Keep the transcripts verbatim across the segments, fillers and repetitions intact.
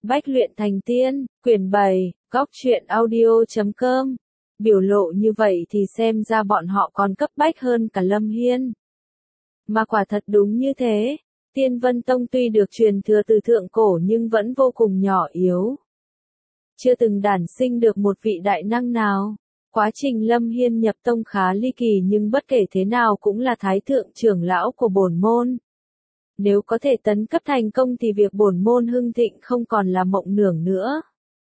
Bách luyện thành tiên, quyển bảy, góc truyện audio chấm com. Biểu lộ như vậy thì xem ra bọn họ còn cấp bách hơn cả Lâm Hiên. Mà quả thật đúng như thế, Tiên Vân Tông tuy được truyền thừa từ thượng cổ nhưng vẫn vô cùng nhỏ yếu. Chưa từng đản sinh được một vị đại năng nào. Quá trình Lâm Hiên nhập tông khá ly kỳ nhưng bất kể thế nào cũng là thái thượng trưởng lão của bổn môn. Nếu có thể tấn cấp thành công thì việc bổn môn hưng thịnh không còn là mộng tưởng nữa.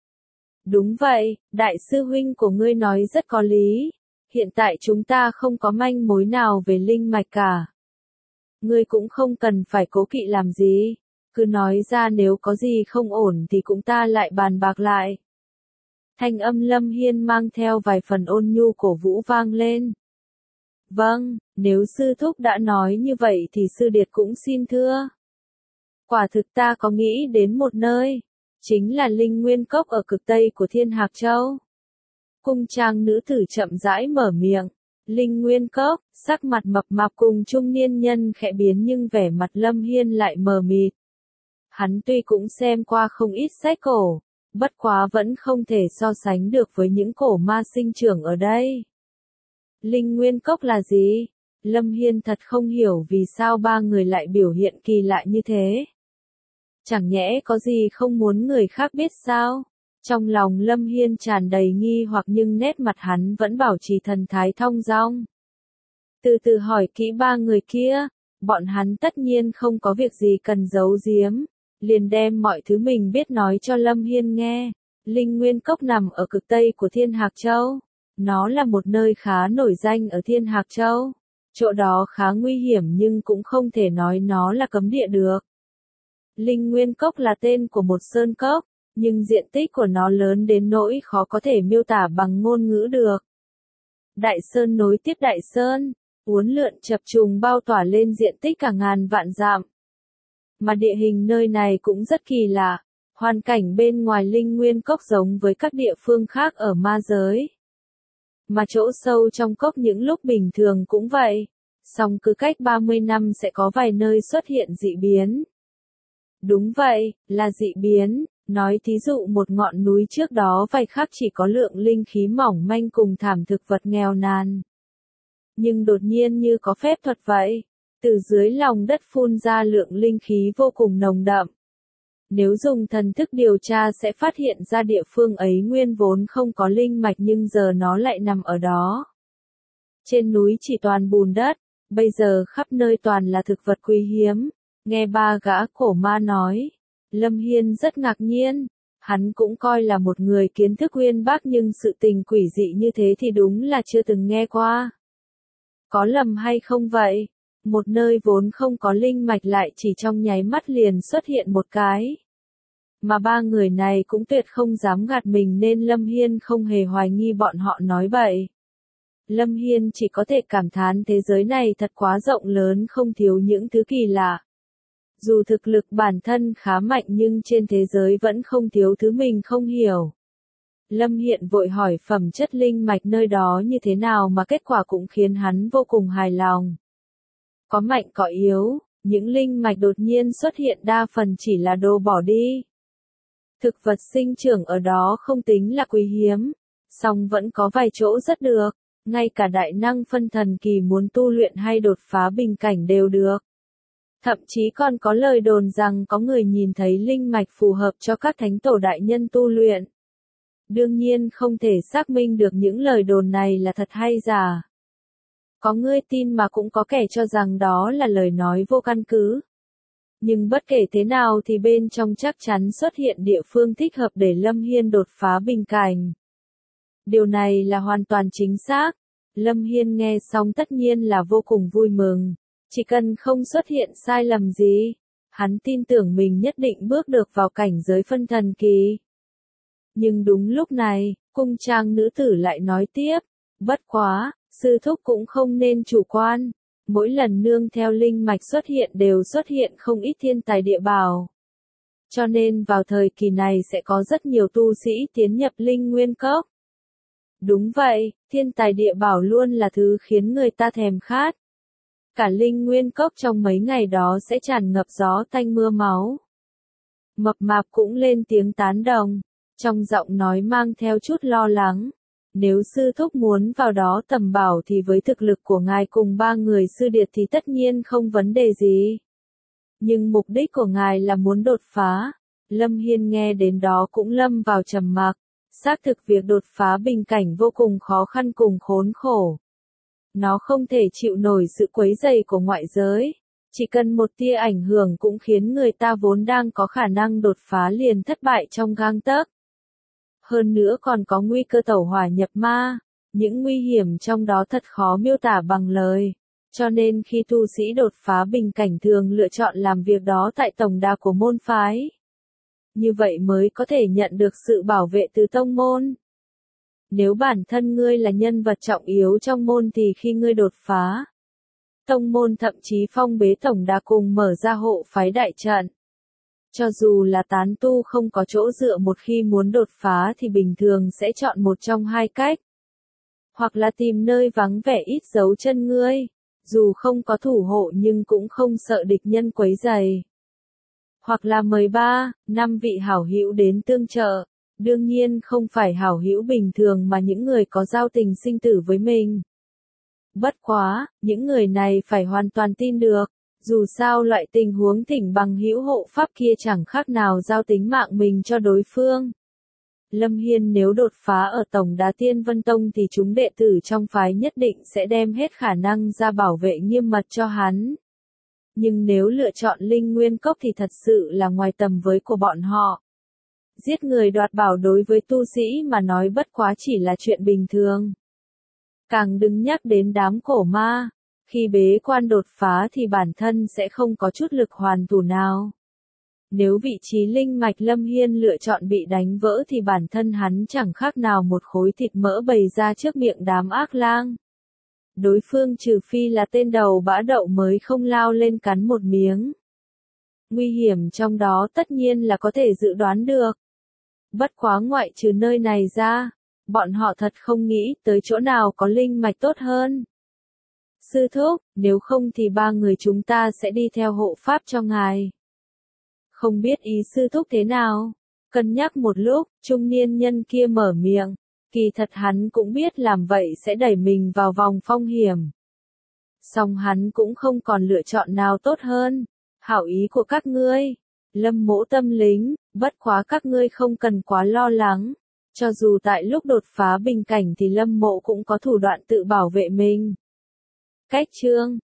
Đúng vậy, đại sư huynh của ngươi nói rất có lý. Hiện tại chúng ta không có manh mối nào về linh mạch cả. Ngươi cũng không cần phải cố kỵ làm gì. Cứ nói ra nếu có gì không ổn thì cũng ta lại bàn bạc lại. Thanh âm Lâm Hiên mang theo vài phần ôn nhu cổ vũ vang lên. Vâng, nếu sư thúc đã nói như vậy thì sư điệt cũng xin thưa. Quả thực ta có nghĩ đến một nơi, chính là Linh Nguyên Cốc ở cực tây của Thiên Hạc Châu. Cung trang nữ tử chậm rãi mở miệng. Linh Nguyên Cốc, sắc mặt mập mạp cùng trung niên nhân khẽ biến nhưng vẻ mặt Lâm Hiên lại mờ mịt. Hắn tuy cũng xem qua không ít sách cổ, bất quá vẫn không thể so sánh được với những cổ ma sinh trưởng ở đây. Linh Nguyên Cốc là gì? Lâm Hiên thật không hiểu vì sao ba người lại biểu hiện kỳ lạ như thế. Chẳng nhẽ có gì không muốn người khác biết sao? Trong lòng Lâm Hiên tràn đầy nghi hoặc nhưng nét mặt hắn vẫn bảo trì thần thái thong dong. Từ từ hỏi kỹ ba người kia, bọn hắn tất nhiên không có việc gì cần giấu giếm, liền đem mọi thứ mình biết nói cho Lâm Hiên nghe. Linh Nguyên Cốc nằm ở cực tây của Thiên Hạc Châu. Nó là một nơi khá nổi danh ở Thiên Hạc Châu. Chỗ đó khá nguy hiểm nhưng cũng không thể nói nó là cấm địa được. Linh Nguyên Cốc là tên của một sơn cốc, nhưng diện tích của nó lớn đến nỗi khó có thể miêu tả bằng ngôn ngữ được. Đại sơn nối tiếp đại sơn, uốn lượn chập trùng bao tỏa lên diện tích cả ngàn vạn dặm. Mà địa hình nơi này cũng rất kỳ lạ, hoàn cảnh bên ngoài Linh Nguyên Cốc giống với các địa phương khác ở ma giới. Mà chỗ sâu trong cốc những lúc bình thường cũng vậy, song cứ cách ba mươi năm sẽ có vài nơi xuất hiện dị biến. Đúng vậy, là dị biến, nói thí dụ một ngọn núi trước đó vài khắc chỉ có lượng linh khí mỏng manh cùng thảm thực vật nghèo nàn. Nhưng đột nhiên như có phép thuật vậy, từ dưới lòng đất phun ra lượng linh khí vô cùng nồng đậm. Nếu dùng thần thức điều tra sẽ phát hiện ra địa phương ấy nguyên vốn không có linh mạch nhưng giờ nó lại nằm ở đó. Trên núi chỉ toàn bùn đất, bây giờ khắp nơi toàn là thực vật quý hiếm. Nghe ba gã cổ ma nói, Lâm Hiên rất ngạc nhiên, hắn cũng coi là một người kiến thức uyên bác nhưng sự tình quỷ dị như thế thì đúng là chưa từng nghe qua. Có lầm hay không vậy? Một nơi vốn không có linh mạch lại chỉ trong nháy mắt liền xuất hiện một cái. Mà ba người này cũng tuyệt không dám gạt mình nên Lâm Hiên không hề hoài nghi bọn họ nói bậy. Lâm Hiên chỉ có thể cảm thán thế giới này thật quá rộng lớn không thiếu những thứ kỳ lạ. Dù thực lực bản thân khá mạnh nhưng trên thế giới vẫn không thiếu thứ mình không hiểu. Lâm Hiên vội hỏi phẩm chất linh mạch nơi đó như thế nào mà kết quả cũng khiến hắn vô cùng hài lòng. Có mạnh có yếu, những linh mạch đột nhiên xuất hiện đa phần chỉ là đồ bỏ đi. Thực vật sinh trưởng ở đó không tính là quý hiếm, song vẫn có vài chỗ rất được, ngay cả đại năng phân thần kỳ muốn tu luyện hay đột phá bình cảnh đều được. Thậm chí còn có lời đồn rằng có người nhìn thấy linh mạch phù hợp cho các thánh tổ đại nhân tu luyện. Đương nhiên không thể xác minh được những lời đồn này là thật hay giả. Có người tin mà cũng có kẻ cho rằng đó là lời nói vô căn cứ. Nhưng bất kể thế nào thì bên trong chắc chắn xuất hiện địa phương thích hợp để Lâm Hiên đột phá bình cảnh. Điều này là hoàn toàn chính xác. Lâm Hiên nghe xong tất nhiên là vô cùng vui mừng. Chỉ cần không xuất hiện sai lầm gì, hắn tin tưởng mình nhất định bước được vào cảnh giới phân thần kỳ. Nhưng đúng lúc này, cung trang nữ tử lại nói tiếp, bất quá, sư thúc cũng không nên chủ quan. Mỗi lần nương theo linh mạch xuất hiện đều xuất hiện không ít thiên tài địa bảo. Cho nên vào thời kỳ này sẽ có rất nhiều tu sĩ tiến nhập Linh Nguyên Cốc. Đúng vậy, thiên tài địa bảo luôn là thứ khiến người ta thèm khát. Cả Linh Nguyên Cốc trong mấy ngày đó sẽ tràn ngập gió tanh mưa máu. Mập mạp cũng lên tiếng tán đồng, trong giọng nói mang theo chút lo lắng. Nếu sư thúc muốn vào đó tầm bảo thì với thực lực của ngài cùng ba người sư điệt thì tất nhiên không vấn đề gì. Nhưng mục đích của ngài là muốn đột phá. Lâm Hiên nghe đến đó cũng lâm vào trầm mặc. Xác thực việc đột phá bình cảnh vô cùng khó khăn cùng khốn khổ. Nó không thể chịu nổi sự quấy rầy của ngoại giới. Chỉ cần một tia ảnh hưởng cũng khiến người ta vốn đang có khả năng đột phá liền thất bại trong gang tấc. Hơn nữa còn có nguy cơ tẩu hỏa nhập ma. Những nguy hiểm trong đó thật khó miêu tả bằng lời. Cho nên khi tu sĩ đột phá bình cảnh thường lựa chọn làm việc đó tại tổng đà của môn phái. Như vậy mới có thể nhận được sự bảo vệ từ tông môn. Nếu bản thân ngươi là nhân vật trọng yếu trong môn thì khi ngươi đột phá, tông môn thậm chí phong bế tổng đà cùng mở ra hộ phái đại trận. Cho dù là tán tu không có chỗ dựa một khi muốn đột phá thì bình thường sẽ chọn một trong hai cách. Hoặc là tìm nơi vắng vẻ ít dấu chân ngươi, dù không có thủ hộ nhưng cũng không sợ địch nhân quấy rầy. Hoặc là mời ba, năm vị hảo hữu đến tương trợ, đương nhiên không phải hảo hữu bình thường mà những người có giao tình sinh tử với mình. Bất quá, những người này phải hoàn toàn tin được, dù sao loại tình huống thỉnh bằng hữu hộ pháp kia chẳng khác nào giao tính mạng mình cho đối phương. Lâm Hiên nếu đột phá ở tổng đà Tiên Vân Tông thì chúng đệ tử trong phái nhất định sẽ đem hết khả năng ra bảo vệ nghiêm mật cho hắn. Nhưng nếu lựa chọn Linh Nguyên Cốc thì thật sự là ngoài tầm với của bọn họ. Giết người đoạt bảo đối với tu sĩ mà nói bất quá chỉ là chuyện bình thường. Càng đừng nhắc đến đám cổ ma, khi bế quan đột phá thì bản thân sẽ không có chút lực hoàn thủ nào. Nếu vị trí linh mạch Lâm Hiên lựa chọn bị đánh vỡ thì bản thân hắn chẳng khác nào một khối thịt mỡ bày ra trước miệng đám ác lang. Đối phương trừ phi là tên đầu bã đậu mới không lao lên cắn một miếng. Nguy hiểm trong đó tất nhiên là có thể dự đoán được. Bất quá ngoại trừ nơi này ra, bọn họ thật không nghĩ tới chỗ nào có linh mạch tốt hơn. Sư thúc, nếu không thì ba người chúng ta sẽ đi theo hộ pháp cho ngài. Không biết ý sư thúc thế nào? Cân nhắc một lúc, trung niên nhân kia mở miệng. Kỳ thật hắn cũng biết làm vậy sẽ đẩy mình vào vòng phong hiểm. Song hắn cũng không còn lựa chọn nào tốt hơn. Hảo ý của các ngươi, Lâm Mỗ tâm lính, bất quá các ngươi không cần quá lo lắng. Cho dù tại lúc đột phá bình cảnh thì Lâm Mộ cũng có thủ đoạn tự bảo vệ mình. Cách chương